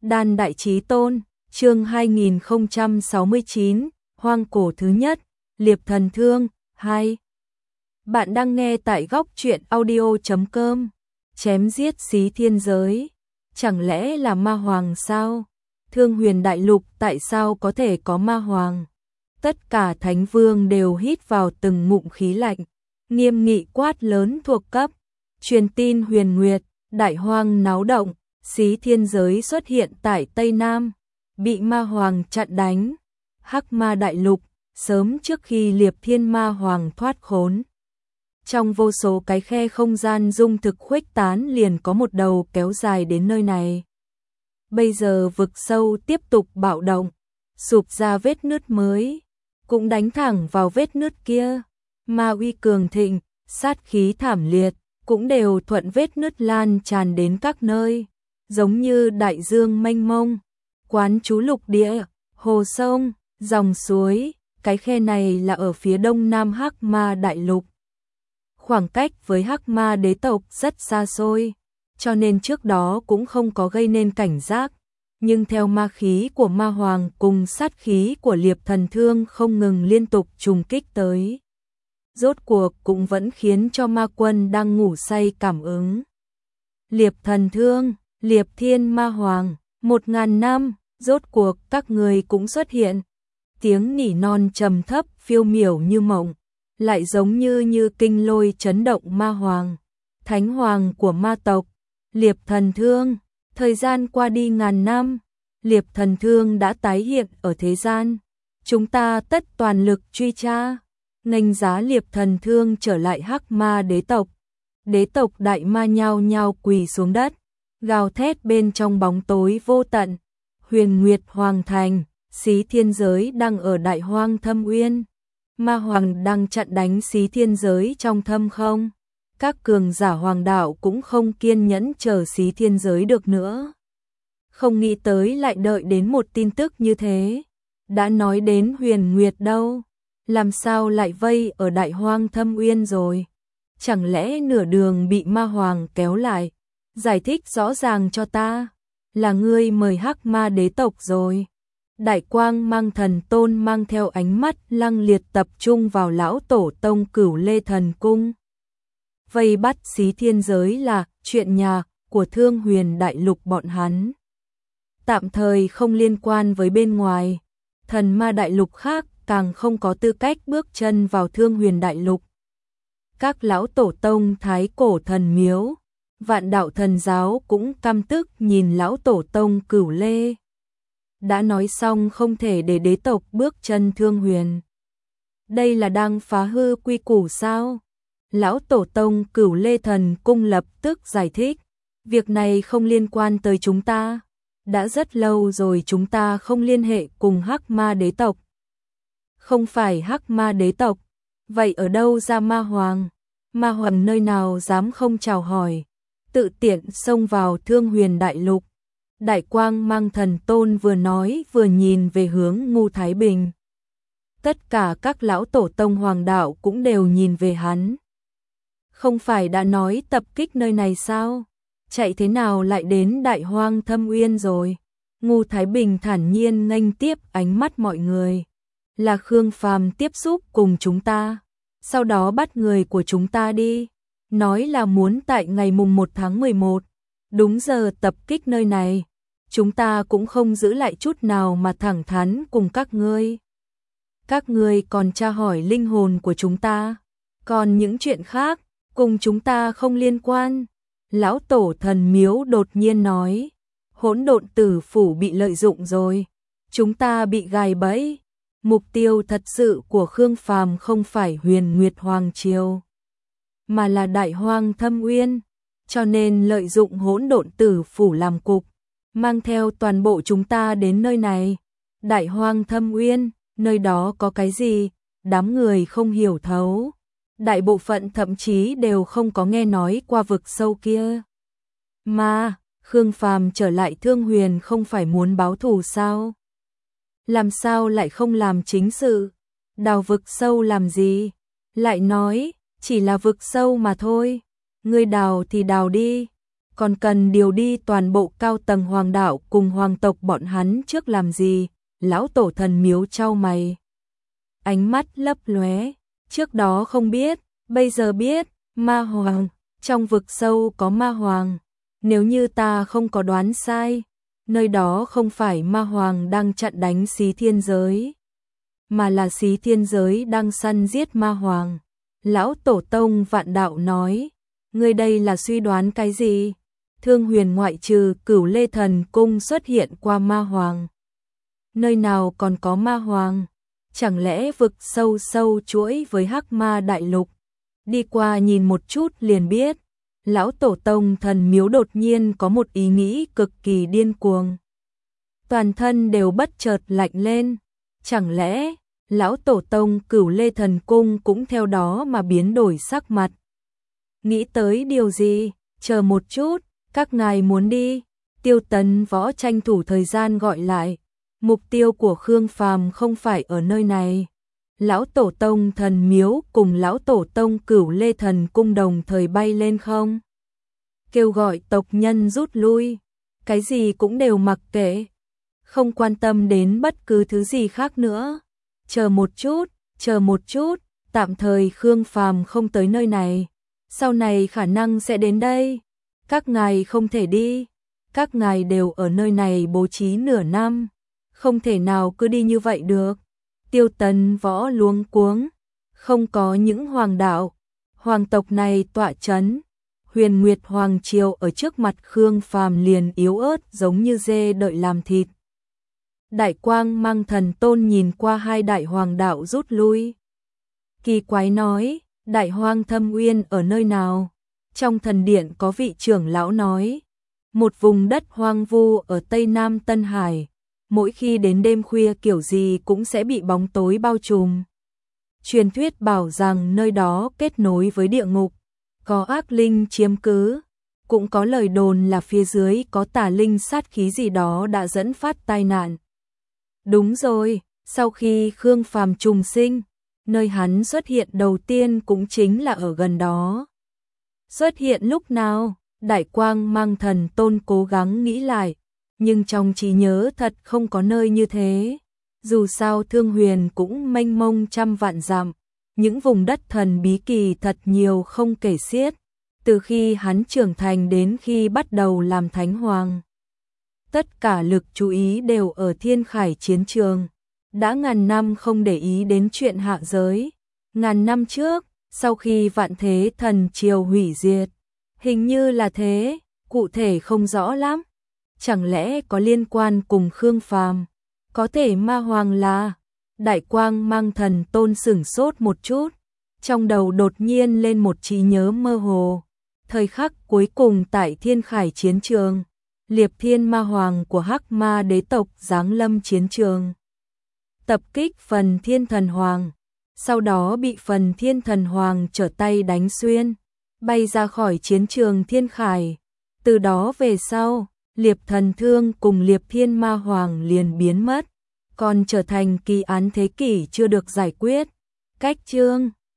Đan Đại Chí Tôn, chương 2069, Hoang cổ thứ nhất, Liệp Thần Thương, 2. Bạn đang nghe tại góc truyện audio.com. Chém giết xí thiên giới, chẳng lẽ là ma hoàng sao? Thương Huyền Đại Lục tại sao có thể có ma hoàng? Tất cả thánh vương đều hít vào từng ngụm khí lạnh, nghiêm nghị quát lớn thuộc cấp. Truyền tin Huyền Nguyệt, Đại Hoang náo động, xí thiên giới xuất hiện tại Tây Nam, bị ma hoàng chặn đánh. Hắc Ma Đại Lục, sớm trước khi Liệp Thiên Ma Hoàng thoát khốn. Trong vô số cái khe không gian dung thực khuếch tán liền có một đầu kéo dài đến nơi này. Bây giờ vực sâu tiếp tục bạo động, sụp ra vết nứt mới, cũng đánh thẳng vào vết nứt kia. Ma uy cường thịnh, sát khí thảm liệt, cũng đều thuận vết nứt lan tràn đến các nơi, giống như đại dương mênh mông, quán trú lục địa, hồ sông, dòng suối. Cái khe này là ở phía đông nam Hắc Ma Đại Lục. Khoảng cách với Hắc Ma đế tộc rất xa xôi, cho nên trước đó cũng không có gây nên cảnh giác. Nhưng theo ma khí của ma hoàng cùng sát khí của Liệp Thần Thương không ngừng liên tục trùng kích tới, rốt cuộc cũng vẫn khiến cho ma quân đang ngủ say cảm ứng. Liệp Thần Thương, Liệp Thiên Ma Hoàng, 1000 năm, rốt cuộc các người cũng xuất hiện. Tiếng nỉ non trầm thấp phiêu miểu như mộng, lại giống như kinh lôi chấn động ma hoàng, thánh hoàng của ma tộc. Liệp Thần Thương, thời gian qua đi ngàn năm, Liệp Thần Thương đã tái hiện ở thế gian. Chúng ta tất toàn lực truy tra, nghênh giá Liệp Thần Thương trở lại Hắc Ma đế tộc. Đế tộc đại ma nhao nhao quỳ xuống đất, gào thét bên trong bóng tối vô tận. Huyền Nguyệt Hoàng Thành, xí thiên giới đang ở Đại Hoang Thâm Uyên. Ma hoàng đang chặn đánh xí thiên giới trong thâm không. Các cường giả hoàng đạo cũng không kiên nhẫn chờ xí thiên giới được nữa. Không nghĩ tới lại đợi đến một tin tức như thế. Đã nói đến Huyền Nguyệt đâu, làm sao lại vây ở Đại Hoang Thâm Uyên rồi? Chẳng lẽ nửa đường bị ma hoàng kéo lại? Giải thích rõ ràng cho ta, là ngươi mời Hắc Ma đế tộc rồi. Đại Quang Mang Thần Tôn mang theo ánh mắt lăng liệt tập trung vào lão tổ tông Cửu Lê Thần Cung. Vây bắt xí thiên giới là chuyện nhà của Thương Huyền Đại Lục bọn hắn, tạm thời không liên quan với bên ngoài. Thần ma đại lục khác càng không có tư cách bước chân vào Thương Huyền Đại Lục. Các lão tổ tông Thái Cổ Thần Miếu, Vạn Đạo Thần Giáo cũng căm tức nhìn lão tổ tông Cửu Lê. Đã nói xong không thể để đế tộc bước chân Thương Huyền. Đây là đang phá hư quy củ sao? Lão tổ tông Cửu Lê Thần Cung lập tức giải thích, việc này không liên quan tới chúng ta. Đã rất lâu rồi chúng ta không liên hệ cùng Hắc Ma đế tộc. Không phải Hắc Ma đế tộc, vậy ở đâu ra ma hoàng? Ma hoàng nơi nào dám không chào hỏi, tự tiện xông vào Thương Huyền Đại Lục. Đại Quang Mang Thần Tôn vừa nói vừa nhìn về hướng Ngu Thái Bình. Tất cả các lão tổ tông hoàng đạo cũng đều nhìn về hắn. Không phải đã nói tập kích nơi này sao? Chạy thế nào lại đến Đại Hoang Thâm Uyên rồi? Ngu Thái Bình thản nhiên nghênh tiếp ánh mắt mọi người. Là Khương Phàm tiếp xúc cùng chúng ta, sau đó bắt người của chúng ta đi. Nói là muốn tại ngày mùng 1 tháng 11, đúng giờ tập kích nơi này. Chúng ta cũng không giữ lại chút nào mà thẳng thắn cùng các ngươi. Các ngươi còn tra hỏi linh hồn của chúng ta, còn những chuyện khác cùng chúng ta không liên quan. Lão tổ thần miếu đột nhiên nói, Hỗn Độn Tử Phủ bị lợi dụng rồi, chúng ta bị gài bẫy. Mục tiêu thật sự của Khương Phàm không phải Huyền Nguyệt Hoàng Triều, mà là Đại Hoang Thâm Uyên, cho nên lợi dụng Hỗn Độn Tử Phủ làm cục, mang theo toàn bộ chúng ta đến nơi này. Đại Hoang Thâm Uyên, nơi đó có cái gì? Đám người không hiểu thấu. Đại bộ phận thậm chí đều không có nghe nói qua vực sâu kia. Mà, Khương Phàm trở lại Thương Huyền không phải muốn báo thù sao? Làm sao lại không làm chính sự? Đào vực sâu làm gì? Lại nói, chỉ là vực sâu mà thôi. Ngươi đào thì đào đi. còn cần điều đi toàn bộ cao tầng hoàng đạo cùng hoàng tộc bọn hắn trước làm gì? Lão tổ thần miếu chau mày. Ánh mắt lấp lóe, trước đó không biết, bây giờ biết, ma hoàng, trong vực sâu có ma hoàng. Nếu như ta không có đoán sai, nơi đó không phải ma hoàng đang chặn đánh xí thiên giới, mà là xí thiên giới đang săn giết ma hoàng. Lão tổ tông Vạn Đạo nói, ngươi đây là suy đoán cái gì? Thương Huyền ngoại trừ Cửu Lê Thần Cung xuất hiện qua ma hoàng, nơi nào còn có ma hoàng? Chẳng lẽ vực sâu sâu chuỗi với Hắc Ma Đại Lục? Đi qua nhìn một chút liền biết. Lão tổ tông thần miếu đột nhiên có một ý nghĩ cực kỳ điên cuồng. Toàn thân đều bất chợt lạnh lên. Chẳng lẽ lão tổ tông Cửu Lê Thần Cung cũng theo đó mà biến đổi sắc mặt? Nghĩ tới điều gì? Chờ một chút, các ngài muốn đi? Tiêu Tấn Võ tranh thủ thời gian gọi lại. Mục tiêu của Khương Phàm không phải ở nơi này. Lão tổ tông thần miếu cùng lão tổ tông Cửu Lê Thần Cung đồng thời bay lên không? Kêu gọi tộc nhân rút lui. Cái gì cũng đều mặc kệ. Không quan tâm đến bất cứ thứ gì khác nữa. Chờ một chút, tạm thời Khương Phàm không tới nơi này. Sau này khả năng sẽ đến đây. Các ngài không thể đi. Các ngài đều ở nơi này bố trí nửa năm. Không thể nào cứ đi như vậy được. Tiêu Tấn Võ luống cuống. Không có những hoàng đạo, hoàng tộc này tọa chấn. Huyền Nguyệt Hoàng Triều ở trước mặt Khương Phàm liền yếu ớt giống như dê đợi làm thịt. Đại Quang Mang Thần Tôn nhìn qua hai đại hoàng đạo rút lui. Kỳ quái nói, Đại Hoang Thâm Uyên ở nơi nào? Trong thần điện có vị trưởng lão nói, một vùng đất hoang vu ở Tây Nam Tân Hải, mỗi khi đến đêm khuya kiểu gì cũng sẽ bị bóng tối bao trùm. Truyền thuyết bảo rằng nơi đó kết nối với địa ngục, có ác linh chiếm cứ, cũng có lời đồn là phía dưới có tà linh sát khí gì đó đã dẫn phát tai nạn. Đúng rồi, sau khi Khương Phàm trùng sinh, nơi hắn xuất hiện đầu tiên cũng chính là ở gần đó. Xuất hiện lúc nào? Đại Quang Mang Thần Tôn cố gắng nghĩ lại, nhưng trong trí nhớ thật không có nơi như thế. Dù sao Thương Huyền cũng mênh mông trăm vạn dặm, những vùng đất thần bí kỳ thật nhiều không kể xiết, từ khi hắn trưởng thành đến khi bắt đầu làm thánh hoàng. Tất cả lực chú ý đều ở Thiên Khải chiến trường, đã ngàn năm không để ý đến chuyện hạ giới. Ngàn năm trước, sau khi Vạn Thế Thần Triều hủy diệt, hình như là thế, cụ thể không rõ lắm. Chẳng lẽ có liên quan cùng Khương Phàm? Có thể ma hoàng là? Đại Quang Mang Thần Tôn sửng sốt một chút, trong đầu đột nhiên lên một trí nhớ mơ hồ. Thời khắc cuối cùng tại Thiên Khải chiến trường, Liệp Thiên Ma Hoàng của Hắc Ma đế tộc giáng lâm chiến trường, tập kích Phần Thiên Thần Hoàng, sau đó bị Phần Thiên Thần Hoàng trở tay đánh xuyên, bay ra khỏi chiến trường Thiên Khải. Từ đó về sau, Liệp Thần Thương cùng Liệp Thiên Ma Hoàng liền biến mất, còn trở thành kỳ án thế kỷ chưa được giải quyết. Cách chương